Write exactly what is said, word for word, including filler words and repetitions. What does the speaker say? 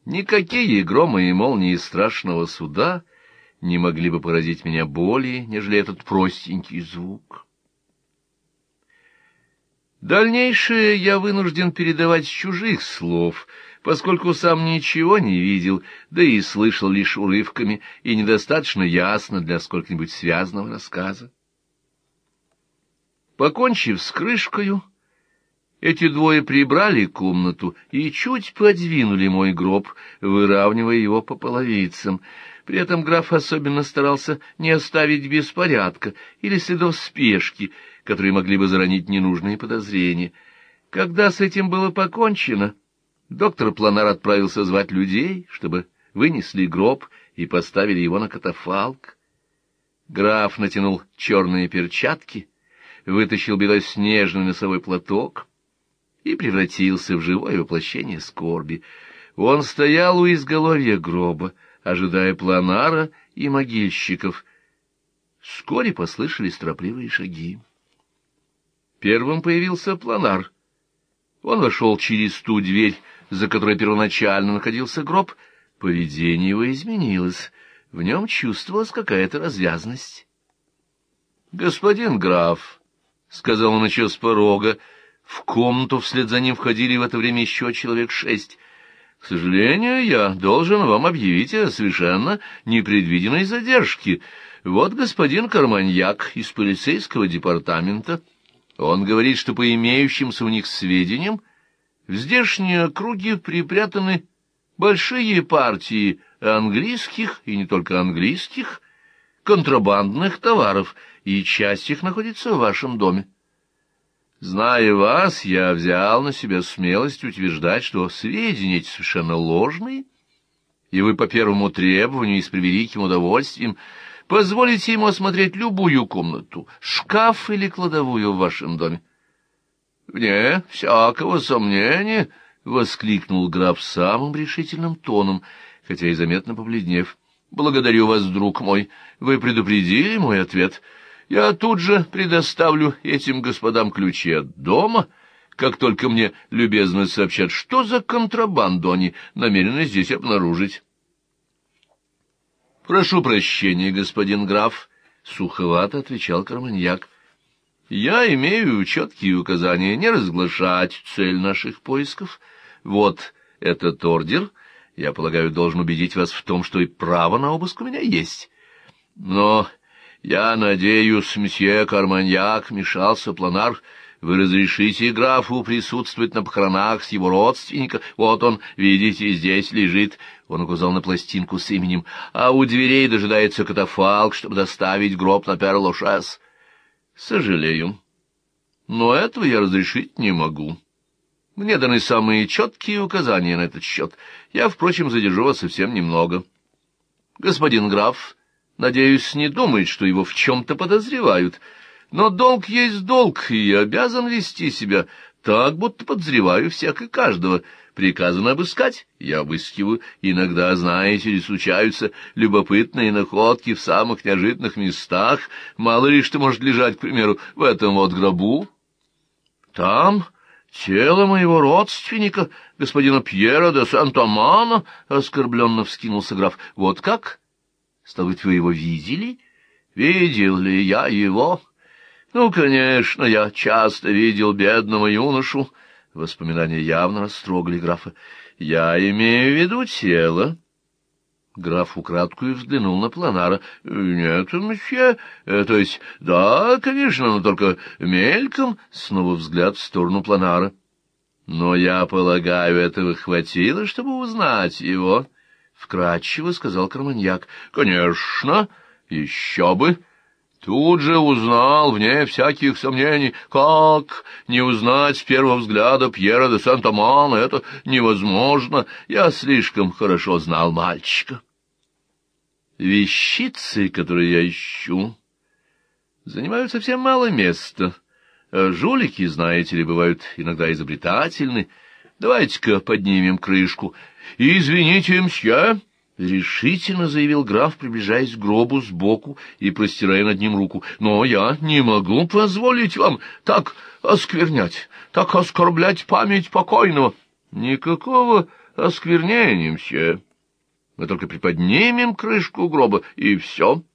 Никакие громы и молнии страшного суда не могли бы поразить меня более, нежели этот простенький звук. Дальнейшее я вынужден передавать с чужих слов, поскольку сам ничего не видел, да и слышал лишь урывками, и недостаточно ясно для сколько-нибудь связанного рассказа. Покончив с крышкою, эти двое прибрали комнату и чуть подвинули мой гроб, выравнивая его по половицам. При этом граф особенно старался не оставить беспорядка или следов спешки, которые могли бы заронить ненужные подозрения. Когда с этим было покончено, доктор Планар отправился звать людей, чтобы вынесли гроб и поставили его на катафалк. Граф натянул черные перчатки, вытащил белоснежный носовой платок и превратился в живое воплощение скорби. Он стоял у изголовья гроба, ожидая Планара и могильщиков. Вскоре послышались торопливые шаги. Первым появился Планар. Он вошел через ту дверь, за которой первоначально находился гроб. Поведение его изменилось, в нем чувствовалась какая-то развязность. — Господин граф, — сказал он еще с порога, в комнату вслед за ним входили в это время еще человек шесть. — К сожалению, я должен вам объявить о совершенно непредвиденной задержке. Вот господин Карманьяк из полицейского департамента. Он говорит, что по имеющимся у них сведениям в здешние округи припрятаны большие партии английских, и не только английских, контрабандных товаров, и часть их находится в вашем доме. Зная вас, я взял на себя смелость утверждать, что сведения эти совершенно ложные, и вы по первому требованию и с превеликим удовольствием позволите ему осмотреть любую комнату, шкаф или кладовую в вашем доме. — Вне всякого сомнения, — воскликнул граф самым решительным тоном, хотя и заметно побледнев. — Благодарю вас, друг мой, вы предупредили мой ответ. Я тут же предоставлю этим господам ключи от дома, как только мне любезно сообщат, что за контрабанду они намерены здесь обнаружить. — Прошу прощения, господин граф, — суховато отвечал Карманьяк. — Я имею четкие указания не разглашать цель наших поисков. Вот этот ордер, я полагаю, должен убедить вас в том, что и право на обыск у меня есть. Но я надеюсь, мсье Карманьяк, — вмешался Планар, — вы разрешите графу присутствовать на похоронах с его родственника. Вот он, видите, здесь лежит, — он указал на пластинку с именем, — а у дверей дожидается катафалк, чтобы доставить гроб на Пер-Лошес. Сожалею, но этого я разрешить не могу. Мне даны самые четкие указания на этот счет. Я, впрочем, задержу вас совсем немного. Господин граф, надеюсь, не думает, что его в чем-то подозревают, но долг есть долг, и я обязан вести себя так, будто подозреваю всех и каждого. Приказано обыскать, я обыскиваю. Иногда, знаете ли, случаются любопытные находки в самых неожиданных местах. Мало ли что может лежать, к примеру, в этом вот гробу. Там тело моего родственника, господина Пьера де Сент-Амана, — оскорбленно вскинулся граф. — Вот как? Стало быть, вы его видели? Видел ли я его? Ну, конечно, я часто видел бедного юношу. Воспоминания явно растрогали графа. Я имею в виду тело. Граф украдкою взглянул на Планара. — Нет, мсье, то есть, да, конечно, но только мельком. Снова взгляд в сторону Планара. — Но я полагаю, этого хватило, чтобы узнать его, — вкратчиво сказал Карманьяк. — Конечно, еще бы. Тут же узнал, вне всяких сомнений. Как не узнать с первого взгляда Пьера де Сент-Амана? Это невозможно. Я слишком хорошо знал мальчика. Вещицы, которые я ищу, занимают совсем мало места. Жулики, знаете ли, бывают иногда изобретательны. Давайте-ка поднимем крышку. Извините, мсье, — решительно заявил граф, приближаясь к гробу сбоку и простирая над ним руку. — Но я не могу позволить вам так осквернять, так оскорблять память покойного. — Никакого осквернение, мсье. Мы только приподнимем крышку гроба, и все.